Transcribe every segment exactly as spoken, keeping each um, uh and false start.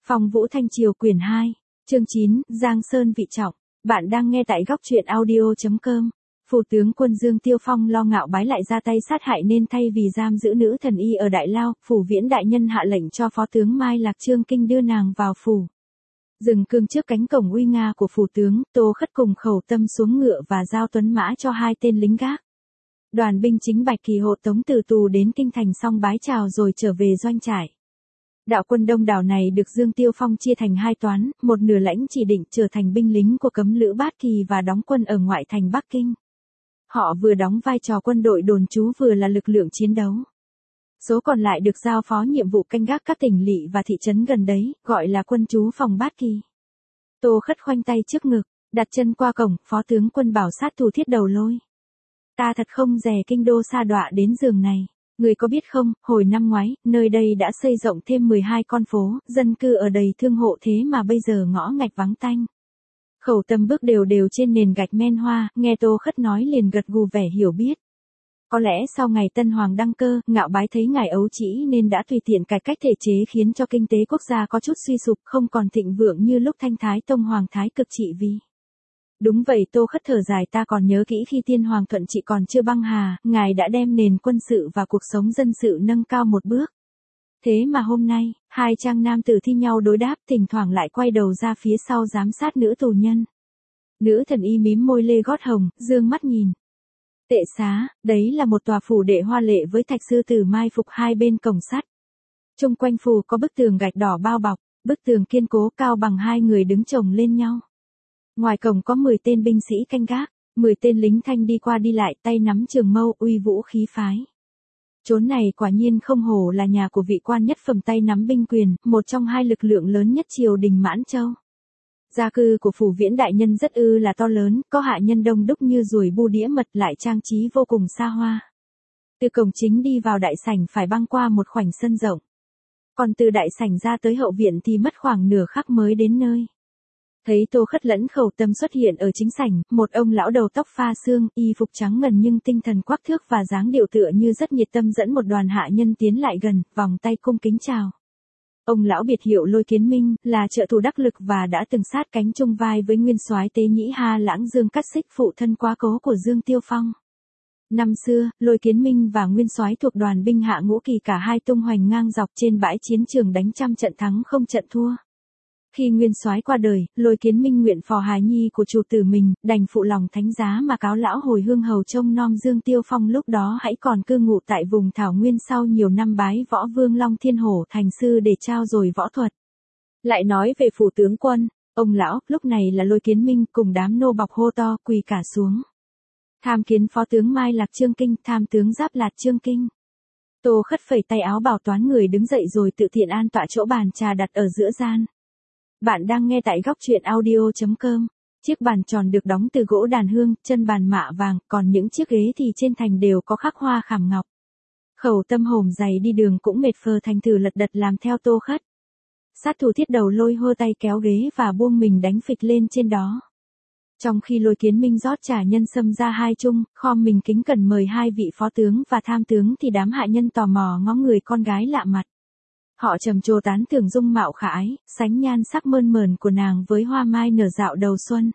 Phong Vũ Thanh Triều quyển hai, chương chín, Giang Sơn vị trọng. Bạn đang nghe tại góc truyện audio chấm com. Phủ tướng quân Dương Tiêu Phong lo ngạo bái lại ra tay sát hại nên thay vì giam giữ nữ thần y ở Đại Lao, phủ viễn đại nhân hạ lệnh cho phó tướng Mai Lạc Trương Kinh đưa nàng vào phủ. Dừng cương trước cánh cổng uy nga của phủ tướng, Tô Khất cùng Khẩu Tâm xuống ngựa và giao tuấn mã cho hai tên lính gác. Đoàn binh chính Bạch Kỳ hộ tống từ tù đến kinh thành xong bái chào rồi trở về doanh trại. Đạo quân đông đảo này được Dương Tiêu Phong chia thành hai toán, một nửa lãnh chỉ định trở thành binh lính của cấm lữ Bát Kỳ và đóng quân ở ngoại thành Bắc Kinh. Họ vừa đóng vai trò quân đội đồn trú vừa là lực lượng chiến đấu. Số còn lại được giao phó nhiệm vụ canh gác các tỉnh lỵ và thị trấn gần đấy, gọi là quân trú phòng Bát Kỳ. Tô Khất khoanh tay trước ngực, đặt chân qua cổng, phó tướng quân bảo sát thủ Thiết Đầu Lôi. Ta thật không dè kinh đô sa đọa đến giường này. Người có biết không, hồi năm ngoái, nơi đây đã xây rộng thêm mười hai con phố, dân cư ở đầy thương hộ thế mà bây giờ ngõ ngạch vắng tanh. Khẩu Tâm bước đều đều trên nền gạch men hoa, nghe Tô Khất nói liền gật gù vẻ hiểu biết. Có lẽ sau ngày Tân Hoàng đăng cơ, ngạo bái thấy ngài ấu trĩ nên đã tùy tiện cải cách thể chế khiến cho kinh tế quốc gia có chút suy sụp, không còn thịnh vượng như lúc Thanh Thái Tông Hoàng Thái Cực trị vì. Đúng vậy, Tô Khất thở dài, ta còn nhớ kỹ khi Tiên Hoàng Thuận trị còn chưa băng hà, ngài đã đem nền quân sự và cuộc sống dân sự nâng cao một bước. Thế mà hôm nay, hai trang nam tử thi nhau đối đáp, thỉnh thoảng lại quay đầu ra phía sau giám sát nữ tù nhân. Nữ thần y mím môi lê gót hồng, dương mắt nhìn. Tệ xá, đấy là một tòa phủ đệ hoa lệ với thạch sư tử mai phục hai bên cổng sắt. Chung quanh phủ có bức tường gạch đỏ bao bọc, bức tường kiên cố cao bằng hai người đứng chồng lên nhau. Ngoài cổng có mười tên binh sĩ canh gác, mười tên lính thanh đi qua đi lại, tay nắm trường mâu, uy vũ khí phái. Chốn này quả nhiên không hổ là nhà của vị quan nhất phẩm tay nắm binh quyền, một trong hai lực lượng lớn nhất triều đình Mãn Châu. Gia cư của phủ viễn đại nhân rất ư là to lớn, có hạ nhân đông đúc như ruồi bu đĩa mật, lại trang trí vô cùng xa hoa. Từ cổng chính đi vào đại sảnh phải băng qua một khoảnh sân rộng. Còn từ đại sảnh ra tới hậu viện thì mất khoảng nửa khắc mới đến nơi. Thấy Tô Khất lẫn Khẩu Tâm xuất hiện ở chính sảnh, một ông lão đầu tóc pha xương, y phục trắng ngần nhưng tinh thần quắc thước và dáng điệu tựa như rất nhiệt tâm dẫn một đoàn hạ nhân tiến lại gần, vòng tay cung kính chào. Ông lão biệt hiệu Lôi Kiến Minh, là trợ thủ đắc lực và đã từng sát cánh chung vai với nguyên soái Tế Nhĩ Ha Lãng Dương Cát Xích, phụ thân quá cố của Dương Tiêu Phong. Năm xưa, Lôi Kiến Minh và nguyên soái thuộc đoàn binh hạ ngũ kỳ cả hai tung hoành ngang dọc trên bãi chiến trường đánh trăm trận thắng không trận thua. Khi nguyên soái qua đời, Lôi Kiến Minh nguyện phò hài nhi của chủ tử mình, đành phụ lòng thánh giá mà cáo lão hồi hương hầu trông nom Dương Tiêu Phong lúc đó hãy còn cư ngụ tại vùng Thảo Nguyên, sau nhiều năm bái võ vương Long Thiên Hổ thành sư để trao dồi võ thuật. Lại nói về phủ tướng quân, ông lão, lúc này là Lôi Kiến Minh cùng đám nô bọc hô to quỳ cả xuống. Tham kiến phó tướng Mai Lạc Trương Kinh, tham tướng Giáp Lạt Trương Kinh. Tô Khất phẩy tay áo bảo toán người đứng dậy rồi tự tiện an tọa chỗ bàn trà đặt ở giữa gian. Bạn đang nghe tại góc truyện audio chấm com. Chiếc bàn tròn được đóng từ gỗ đàn hương, chân bàn mạ vàng, còn những chiếc ghế thì trên thành đều có khắc hoa khảm ngọc. Khẩu Tâm hổm dày đi đường cũng mệt phờ thành thử lật đật làm theo Tô Khất. Sát thủ Thiết Đầu Lôi hơ tay kéo ghế và buông mình đánh phịch lên trên đó. Trong khi Lôi Kiến Minh rót trà nhân sâm ra hai chung, khom mình kính cẩn mời hai vị phó tướng và tham tướng thì đám hạ nhân tò mò ngó người con gái lạ mặt. Họ trầm trồ tán thưởng dung mạo khả ái, sánh nhan sắc mơn mởn của nàng với hoa mai nở dạo đầu xuân.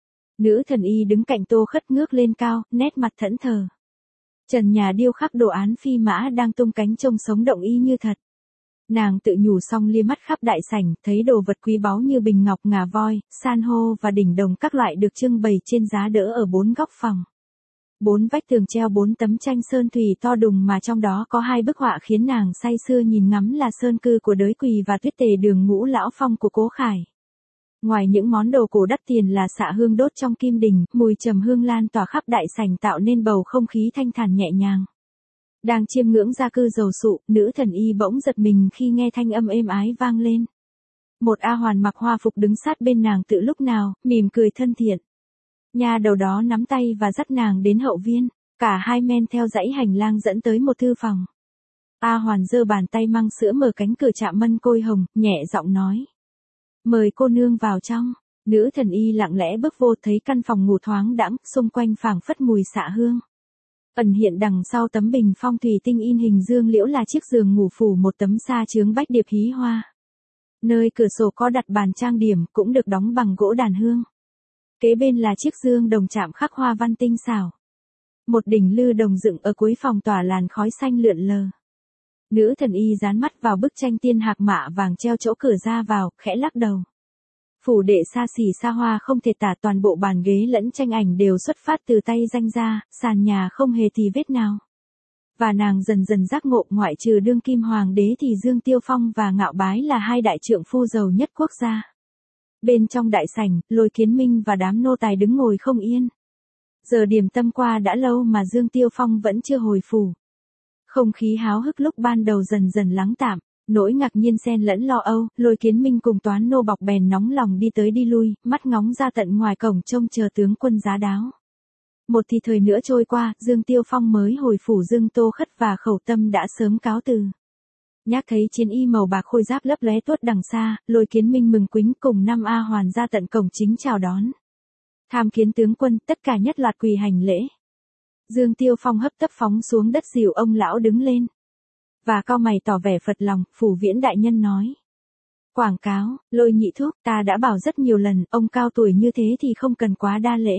Nữ thần y đứng cạnh Tô Khất ngước lên cao, nét mặt thẫn thờ. Trần nhà điêu khắc đồ án phi mã đang tung cánh trông sống động y như thật. Nàng tự nhủ xong lia mắt khắp đại sảnh, thấy đồ vật quý báu như bình ngọc, ngà voi, san hô và đỉnh đồng các loại được trưng bày trên giá đỡ ở bốn góc phòng. Bốn vách tường treo bốn tấm tranh sơn thủy to đùng mà trong đó có hai bức họa khiến nàng say sưa nhìn ngắm là sơn cư của Đới Quỳ và tuyết tề đường Ngũ Lão Phong của Cố Khải. Ngoài những món đồ cổ đắt tiền là xạ hương đốt trong kim đình, mùi trầm hương lan tỏa khắp đại sảnh tạo nên bầu không khí thanh thản nhẹ nhàng. Đang chiêm ngưỡng gia cư dầu sụ, nữ thần y bỗng giật mình khi nghe thanh âm êm ái vang lên. Một A Hoàn mặc hoa phục đứng sát bên nàng tự lúc nào, mỉm cười thân thiện. Nha đầu đó nắm tay và dắt nàng đến hậu viên, cả hai men theo dãy hành lang dẫn tới một thư phòng. A Hoàn giơ bàn tay mang sữa mở cánh cửa chạm mân côi hồng, nhẹ giọng nói. Mời cô nương vào trong. Nữ thần y lặng lẽ bước vô, thấy căn phòng ngủ thoáng đãng, xung quanh phảng phất mùi xạ hương. Ẩn hiện đằng sau tấm bình phong thủy tinh in hình dương liễu là chiếc giường ngủ phủ một tấm sa chướng bách điệp hí hoa. Nơi cửa sổ có đặt bàn trang điểm cũng được đóng bằng gỗ đàn hương. Kế bên là chiếc dương đồng chạm khắc hoa văn tinh xảo. Một đỉnh lư đồng dựng ở cuối phòng tỏa làn khói xanh lượn lờ. Nữ thần y dán mắt vào bức tranh tiên hạc mạ vàng treo chỗ cửa ra vào, khẽ lắc đầu. Phủ đệ xa xỉ xa hoa không thể tả, toàn bộ bàn ghế lẫn tranh ảnh đều xuất phát từ tay danh gia, sàn nhà không hề tì vết nào. Và nàng dần dần giác ngộ, ngoại trừ đương kim hoàng đế thì Dương Tiêu Phong và Ngạo Bái là hai đại trượng phu giàu nhất quốc gia. Bên trong đại sảnh, Lôi Kiến Minh và đám nô tài đứng ngồi không yên. Giờ điểm tâm qua đã lâu mà Dương Tiêu Phong vẫn chưa hồi phủ. Không khí háo hức lúc ban đầu dần dần lắng tạm, nỗi ngạc nhiên xen lẫn lo âu, Lôi Kiến Minh cùng toán nô bọc bèn nóng lòng đi tới đi lui, mắt ngóng ra tận ngoài cổng trông chờ tướng quân giá đáo. Một thì thời nữa trôi qua, Dương Tiêu Phong mới hồi phủ. Dương Tô Khất và Khẩu Tâm đã sớm cáo từ. Nhác thấy chiến y màu bạc khôi giáp lấp lóe tuốt đằng xa, Lôi Kiến Minh mừng quính cùng năm A Hoàn ra tận cổng chính chào đón. Tham kiến tướng quân, tất cả nhất loạt quỳ hành lễ. Dương Tiêu Phong hấp tấp phóng xuống đất dìu ông lão đứng lên. Và cau mày tỏ vẻ phật lòng, Phủ Viễn đại nhân nói. Quảng cáo, Lôi nhị thúc, ta đã bảo rất nhiều lần, ông cao tuổi như thế thì không cần quá đa lễ.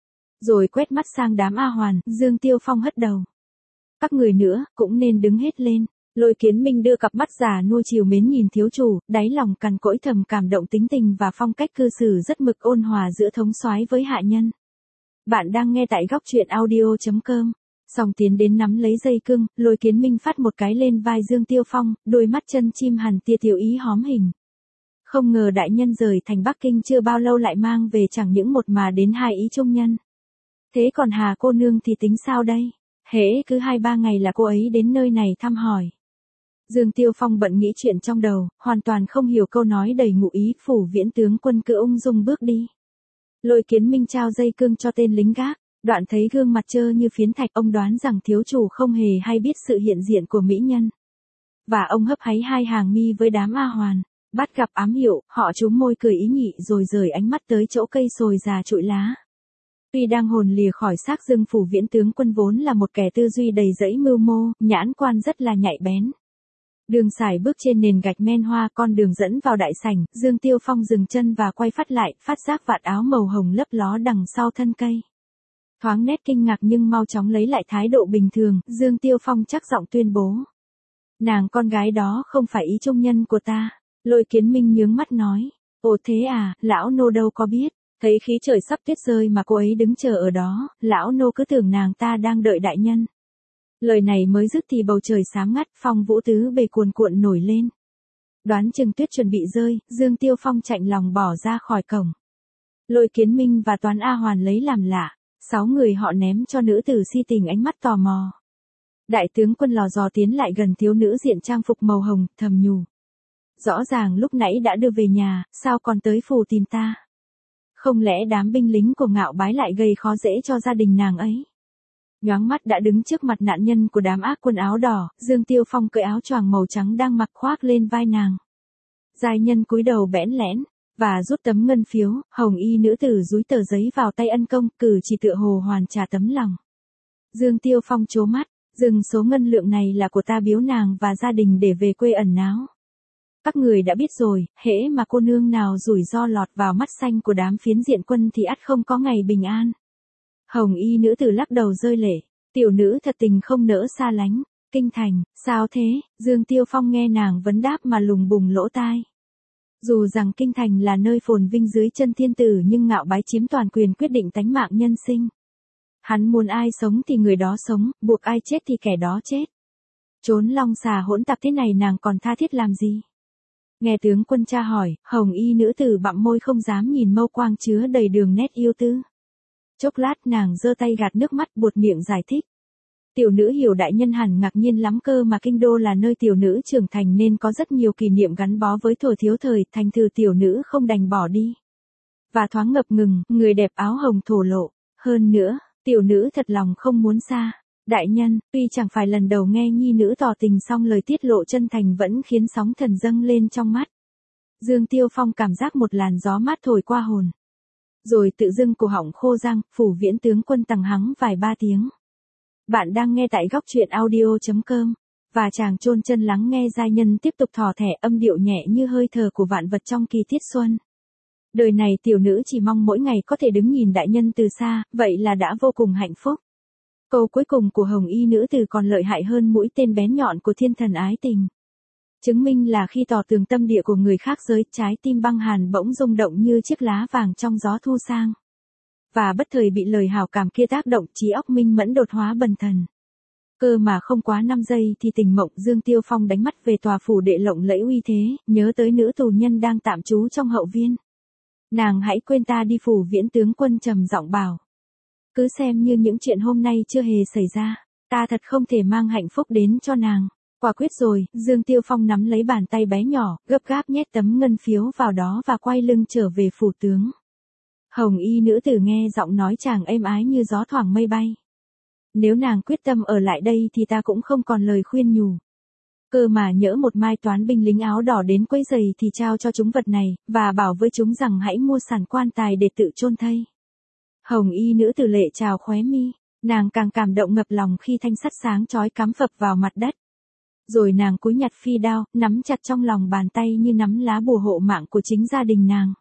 Rồi quét mắt sang đám A Hoàn, Dương Tiêu Phong hất đầu. Các người nữa, cũng nên đứng hết lên. Lôi Kiến Minh đưa cặp mắt già nua chiều mến nhìn thiếu chủ, đáy lòng cằn cỗi thầm cảm động tính tình và phong cách cư xử rất mực ôn hòa giữa thống soái với hạ nhân. Bạn đang nghe tại góc truyện audio chấm com. Song tiến đến nắm lấy dây cương, Lôi Kiến Minh phát một cái lên vai Dương Tiêu Phong, đôi mắt chân chim hằn tia tiểu ý hóm hình. Không ngờ đại nhân rời thành Bắc Kinh chưa bao lâu lại mang về chẳng những một mà đến hai ý trung nhân. Thế còn Hà cô nương thì tính sao đây? Hễ cứ hai ba ngày là cô ấy đến nơi này thăm hỏi. Dương Tiêu Phong bận nghĩ chuyện trong đầu, hoàn toàn không hiểu câu nói đầy ngụ ý. Phủ Viễn tướng quân cứ ung dung bước đi. Lôi Kiến Minh trao dây cương cho tên lính gác, đoạn thấy gương mặt trơ như phiến thạch, ông đoán rằng thiếu chủ không hề hay biết sự hiện diện của mỹ nhân. Và ông hấp háy hai hàng mi với đám A Hoàn, bắt gặp ám hiệu, họ chúm môi cười ý nhị rồi rời ánh mắt tới chỗ cây sồi già trụi lá. Tuy đang hồn lìa khỏi xác Dương, Phủ Viễn tướng quân vốn là một kẻ tư duy đầy dẫy mưu mô, nhãn quan rất là nhạy bén. Đường sải bước trên nền gạch men hoa, con đường dẫn vào đại sảnh, Dương Tiêu Phong dừng chân và quay phát lại, phát giác vạt áo màu hồng lấp ló đằng sau thân cây. Thoáng nét kinh ngạc nhưng mau chóng lấy lại thái độ bình thường, Dương Tiêu Phong chắc giọng tuyên bố. Nàng con gái đó không phải ý trung nhân của ta. Lôi Kiến Minh nhướng mắt nói. Ồ thế à, lão nô đâu có biết. Thấy khí trời sắp tuyết rơi mà cô ấy đứng chờ ở đó, lão nô cứ tưởng nàng ta đang đợi đại nhân. Lời này mới dứt thì bầu trời xám ngắt, phong vũ tứ bề cuồn cuộn nổi lên. Đoán chừng tuyết chuẩn bị rơi, Dương Tiêu Phong chạnh lòng bỏ ra khỏi cổng. Lôi Kiến Minh và Toán A Hoàn lấy làm lạ, sáu người họ ném cho nữ tử si tình ánh mắt tò mò. Đại tướng quân lò dò tiến lại gần thiếu nữ diện trang phục màu hồng, thầm nhủ. Rõ ràng lúc nãy đã đưa về nhà, sao còn tới phủ tìm ta? Không lẽ đám binh lính của Ngạo Bái lại gây khó dễ cho gia đình nàng ấy? Nhoáng mắt đã đứng trước mặt nạn nhân của đám ác quân áo đỏ, Dương Tiêu Phong cởi áo choàng màu trắng đang mặc khoác lên vai nàng. Giai nhân cúi đầu bẽn lẽn, và rút tấm ngân phiếu, hồng y nữ tử dúi tờ giấy vào tay ân công, cử chỉ tựa hồ hoàn trả tấm lòng. Dương Tiêu Phong trố mắt, dừng số ngân lượng này là của ta biếu nàng và gia đình để về quê ẩn náu. Các người đã biết rồi, hễ mà cô nương nào rủi ro lọt vào mắt xanh của đám phiến diện quân thì ắt không có ngày bình an. Hồng y nữ tử lắc đầu rơi lệ, tiểu nữ thật tình không nỡ xa lánh. Kinh thành, sao thế? Dương Tiêu Phong nghe nàng vấn đáp mà lùng bùng lỗ tai. Dù rằng kinh thành là nơi phồn vinh dưới chân thiên tử nhưng Ngạo Bái chiếm toàn quyền quyết định tánh mạng nhân sinh. Hắn muốn ai sống thì người đó sống, buộc ai chết thì kẻ đó chết. Trốn long xà hỗn tạp thế này nàng còn tha thiết làm gì? Nghe tướng quân tra hỏi, hồng y nữ tử bặm môi không dám nhìn mâu quang chứa đầy đường nét yêu tư. Chốc lát nàng giơ tay gạt nước mắt buột miệng giải thích. Tiểu nữ hiểu đại nhân hẳn ngạc nhiên lắm cơ mà kinh đô là nơi tiểu nữ trưởng thành nên có rất nhiều kỷ niệm gắn bó với thuở thiếu thời, thành thử tiểu nữ không đành bỏ đi. Và thoáng ngập ngừng, người đẹp áo hồng thổ lộ. Hơn nữa, tiểu nữ thật lòng không muốn xa. Đại nhân, tuy chẳng phải lần đầu nghe nhi nữ tỏ tình song lời tiết lộ chân thành vẫn khiến sóng thần dâng lên trong mắt. Dương Tiêu Phong cảm giác một làn gió mát thổi qua hồn. Rồi tự dưng cổ họng khô răng, Phủ Viễn tướng quân tằng hắng vài ba tiếng. Bạn đang nghe tại góc truyện audio chấm com. Và chàng chôn chân lắng nghe giai nhân tiếp tục thỏ thẻ âm điệu nhẹ như hơi thở của vạn vật trong kỳ tiết xuân. Đời này tiểu nữ chỉ mong mỗi ngày có thể đứng nhìn đại nhân từ xa, vậy là đã vô cùng hạnh phúc. Câu cuối cùng của hồng y nữ tử còn lợi hại hơn mũi tên bén nhọn của thiên thần ái tình. Chứng minh là khi tỏ tường tâm địa của người khác giới, trái tim băng hàn bỗng rung động như chiếc lá vàng trong gió thu sang. Và bất thời bị lời hào cảm kia tác động, trí óc minh mẫn đột hóa bần thần. Cơ mà không quá năm giây thì tình mộng Dương Tiêu Phong đánh mắt về tòa phủ đệ lộng lẫy uy thế, nhớ tới nữ tù nhân đang tạm trú trong hậu viên. Nàng hãy quên ta đi, phủ viễn tướng quân trầm giọng bảo. Cứ xem như những chuyện hôm nay chưa hề xảy ra, ta thật không thể mang hạnh phúc đến cho nàng. Quả quyết rồi, Dương Tiêu Phong nắm lấy bàn tay bé nhỏ, gấp gáp nhét tấm ngân phiếu vào đó và quay lưng trở về phủ tướng. Hồng y nữ tử nghe giọng nói chàng êm ái như gió thoảng mây bay. Nếu nàng quyết tâm ở lại đây thì ta cũng không còn lời khuyên nhủ. Cơ mà nhỡ một mai toán binh lính áo đỏ đến quấy giày thì trao cho chúng vật này, và bảo với chúng rằng hãy mua sẵn quan tài để tự chôn thây. Hồng y nữ tử lệ trào khóe mi, nàng càng cảm động ngập lòng khi thanh sắt sáng chói cắm phập vào mặt đất. Rồi nàng cúi nhặt phi đao, nắm chặt trong lòng bàn tay như nắm lá bùa hộ mạng của chính gia đình nàng.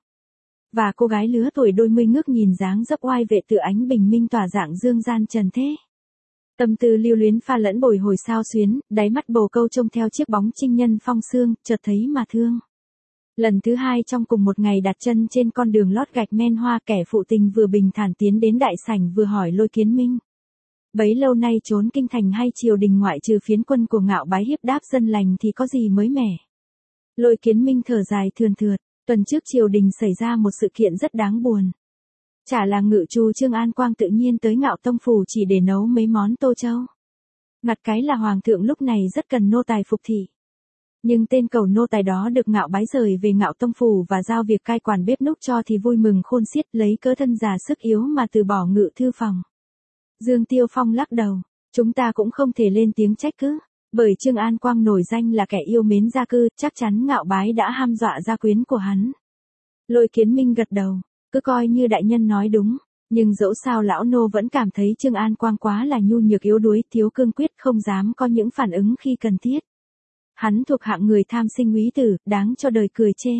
Và cô gái lứa tuổi đôi mươi ngước nhìn dáng dấp oai vệ tự ánh bình minh tỏa dạng dương gian trần thế. Tâm tư lưu luyến pha lẫn bồi hồi sao xuyến, đáy mắt bồ câu trông theo chiếc bóng trinh nhân phong sương, chợt thấy mà thương. Lần thứ hai trong cùng một ngày đặt chân trên con đường lót gạch men hoa, kẻ phụ tình vừa bình thản tiến đến đại sảnh vừa hỏi Lôi Kiến Minh. Bấy lâu nay trốn kinh thành hay triều đình ngoại trừ phiến quân của Ngạo Bái hiếp đáp dân lành thì có gì mới mẻ. Lôi Kiến Minh thở dài thườn thượt, tuần trước triều đình xảy ra một sự kiện rất đáng buồn. Chả là ngự trù Trương An Quang tự nhiên tới Ngạo Tông phủ chỉ để nấu mấy món tô châu. Ngặt cái là hoàng thượng lúc này rất cần nô tài phục thị. Nhưng tên cầu nô tài đó được Ngạo Bái rời về Ngạo Tông phủ và giao việc cai quản bếp núc cho thì vui mừng khôn xiết, lấy cớ thân già sức yếu mà từ bỏ ngự thư phòng. Dương Tiêu Phong lắc đầu, chúng ta cũng không thể lên tiếng trách cứ, bởi Trương An Quang nổi danh là kẻ yêu mến gia cư, chắc chắn Ngạo Bái đã ham dọa gia quyến của hắn. Lôi Kiến Minh gật đầu, cứ coi như đại nhân nói đúng, nhưng dẫu sao lão nô vẫn cảm thấy Trương An Quang quá là nhu nhược yếu đuối, thiếu cương quyết, không dám có những phản ứng khi cần thiết. Hắn thuộc hạng người tham sinh úy tử, đáng cho đời cười chê.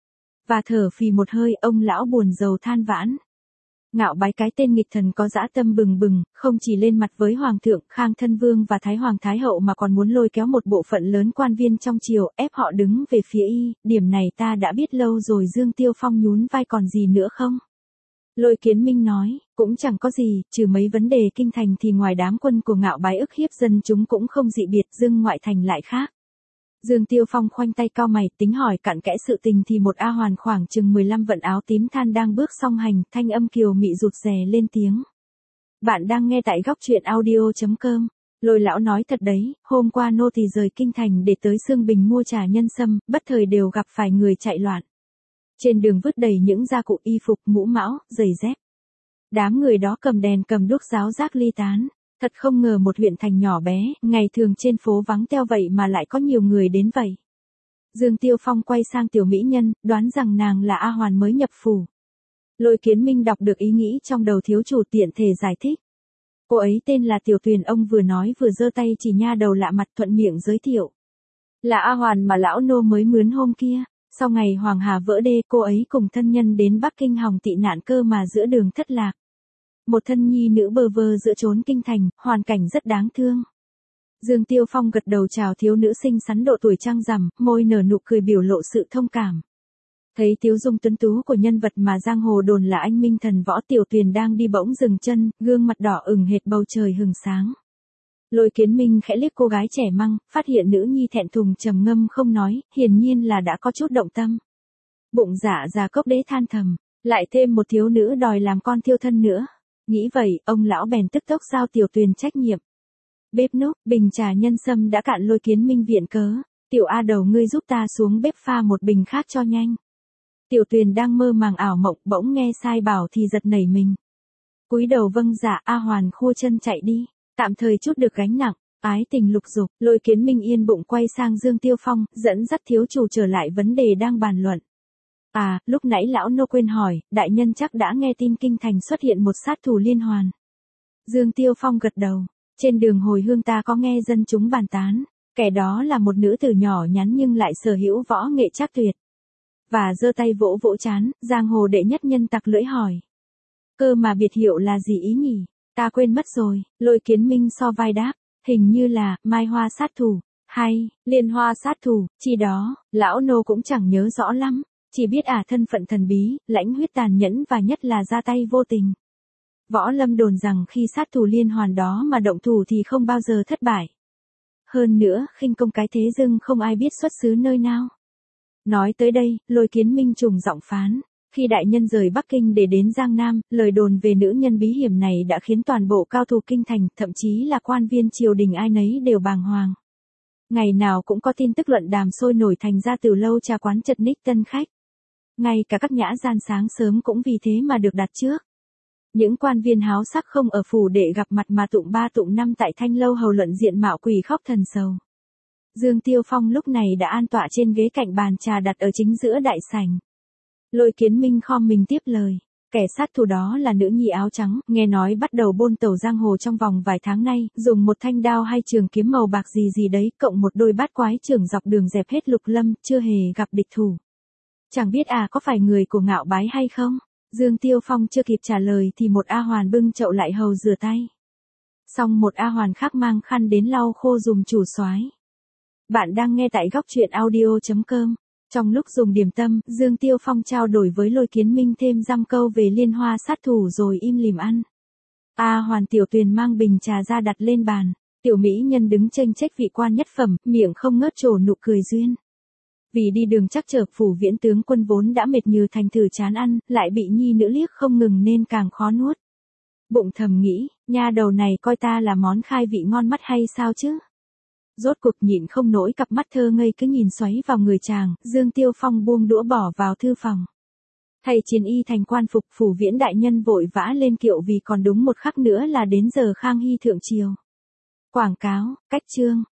Và thở phì một hơi, ông lão buồn rầu than vãn. Ngạo Bái cái tên nghịch thần có dã tâm bừng bừng, không chỉ lên mặt với Hoàng thượng, Khang Thân Vương và Thái Hoàng Thái Hậu mà còn muốn lôi kéo một bộ phận lớn quan viên trong triều, ép họ đứng về phía y, điểm này ta đã biết lâu rồi. Dương Tiêu Phong nhún vai, còn gì nữa không? Lôi Kiến Minh nói, cũng chẳng có gì, trừ mấy vấn đề kinh thành thì ngoài đám quân của Ngạo Bái ức hiếp dân chúng cũng không dị biệt, dương ngoại thành lại khác. Dương Tiêu Phong khoanh tay cau mày, tính hỏi cặn kẽ sự tình thì một A Hoàn khoảng chừng mười lăm vận áo tím than đang bước song hành, thanh âm kiều mị rụt rè lên tiếng. Bạn đang nghe tại góc truyện audio chấm com. Lôi lão nói thật đấy, hôm qua nô tỳ rời kinh thành để tới Sương Bình mua trà nhân sâm, bất thời đều gặp phải người chạy loạn. Trên đường vứt đầy những gia cụ y phục, mũ mão, giày dép. Đám người đó cầm đèn cầm đuốc ráo rác ly tán. Thật không ngờ một huyện thành nhỏ bé, ngày thường trên phố vắng teo vậy mà lại có nhiều người đến vậy. Dương Tiêu Phong quay sang tiểu mỹ nhân, đoán rằng nàng là A Hoàn mới nhập phủ. Lôi Kiến Minh đọc được ý nghĩ trong đầu thiếu chủ, tiện thể giải thích. Cô ấy tên là Tiểu Tuyền, ông vừa nói vừa giơ tay chỉ nha đầu lạ mặt, thuận miệng giới thiệu. Là A Hoàn mà lão nô mới mướn hôm kia, sau ngày Hoàng Hà vỡ đê cô ấy cùng thân nhân đến Bắc Kinh hòng tị nạn, cơ mà giữa đường thất lạc. Một thân nhi nữ bơ vơ giữa trốn kinh thành, hoàn cảnh rất đáng thương. Dương Tiêu Phong gật đầu chào thiếu nữ xinh xắn độ tuổi trăng rằm, môi nở nụ cười biểu lộ sự thông cảm. Thấy tiếu dung tuấn tú của nhân vật mà giang hồ đồn là anh minh thần võ, Tiểu Tuyền đang đi bỗng dừng chân, gương mặt đỏ ửng hệt bầu trời hừng sáng. Lôi Kiến Minh khẽ liếc cô gái trẻ măng, phát hiện nữ nhi thẹn thùng trầm ngâm không nói, hiển nhiên là đã có chút động tâm. Bụng dạ già cốc đế than thầm, lại thêm một thiếu nữ đòi làm con thiêu thân nữa. Nghĩ vậy, ông lão bèn tức tốc giao Tiểu Tuyền trách nhiệm. Bếp núc, bình trà nhân sâm đã cạn. Lôi Kiến Minh viện cớ, Tiểu A đầu ngươi giúp ta xuống bếp pha một bình khác cho nhanh. Tiểu Tuyền đang mơ màng ảo mộng, bỗng nghe sai bảo thì giật nảy mình. Cúi đầu vâng dạ. A Hoàn khua chân chạy đi, tạm thời chút được gánh nặng. Ái tình lục dục, Lôi Kiến Minh yên bụng quay sang Dương Tiêu Phong, dẫn dắt thiếu chủ trở lại vấn đề đang bàn luận. À, lúc nãy lão nô quên hỏi, đại nhân chắc đã nghe tin kinh thành xuất hiện một sát thủ liên hoàn. Dương Tiêu Phong gật đầu, trên đường hồi hương ta có nghe dân chúng bàn tán, Kẻ đó là một nữ tử nhỏ nhắn nhưng lại sở hữu võ nghệ trác tuyệt. Và giơ tay vỗ vỗ trán, giang hồ đệ nhất nhân tặc lưỡi hỏi. Cơ mà biệt hiệu là gì ý nhỉ? Ta quên mất rồi, Lôi Kiến Minh so vai đáp, hình như là, Mai Hoa sát thủ, hay, Liên Hoa sát thủ, chi đó, lão nô cũng chẳng nhớ rõ lắm, chỉ biết ả thân phận thần bí, lãnh huyết tàn nhẫn và nhất là ra tay vô tình. Võ lâm đồn rằng khi sát thủ liên hoàn đó mà động thủ thì không bao giờ thất bại. Hơn nữa, khinh công cái thế dưng không ai biết xuất xứ nơi nào. Nói tới đây, Lôi Kiến Minh trùng giọng phán. Khi đại nhân rời Bắc Kinh để đến Giang Nam, lời đồn về nữ nhân bí hiểm này đã khiến toàn bộ cao thủ kinh thành, thậm chí là quan viên triều đình ai nấy đều bàng hoàng. Ngày nào cũng có tin tức luận đàm sôi nổi, thành ra từ lâu trà quán chật ních tân khách. Ngay cả các nhã gian sáng sớm cũng vì thế mà được đặt trước. Những quan viên háo sắc không ở phủ để gặp mặt mà tụng ba tụng năm tại thanh lâu hầu luận diện mạo quỷ khóc thần sầu. Dương Tiêu Phong lúc này đã an tọa trên ghế cạnh bàn trà đặt ở chính giữa đại sảnh. Lôi Kiến Minh khom mình tiếp lời, kẻ sát thủ đó là nữ nhi áo trắng, nghe nói bắt đầu bôn tẩu giang hồ trong vòng vài tháng nay, dùng một thanh đao hay trường kiếm màu bạc gì gì đấy, cộng một đôi bát quái trưởng dọc đường dẹp hết lục lâm, chưa hề gặp địch thủ. Chẳng biết à có phải người của Ngạo Bái hay không? Dương Tiêu Phong chưa kịp trả lời thì một A Hoàn bưng chậu lại hầu rửa tay. Xong một A Hoàn khác mang khăn đến lau khô dùm chủ soái. Bạn đang nghe tại góc truyện audio chấm com. Trong lúc dùng điểm tâm, Dương Tiêu Phong trao đổi với Lôi Kiến Minh thêm dăm câu về Liên Hoa sát thủ rồi im lìm ăn. A Hoàn Tiểu Tuyền mang bình trà ra đặt lên bàn. Tiểu mỹ nhân đứng chênh chách vị quan nhất phẩm, miệng không ngớt trổ nụ cười duyên. Vì đi đường chắc trở, phủ Viễn tướng quân vốn đã mệt như thành thử chán ăn, lại bị nhi nữ liếc không ngừng nên càng khó nuốt. Bụng thầm nghĩ, nha đầu này coi ta là món khai vị ngon mắt hay sao chứ? Rốt cuộc nhịn không nổi, cặp mắt thơ ngây cứ nhìn xoáy vào người chàng, Dương Tiêu Phong buông đũa bỏ vào thư phòng. Thầy chiến y thành quan phục, phủ Viễn đại nhân vội vã lên kiệu vì còn đúng một khắc nữa là đến giờ Khang Hy thượng triều. Quảng cáo, cách chương.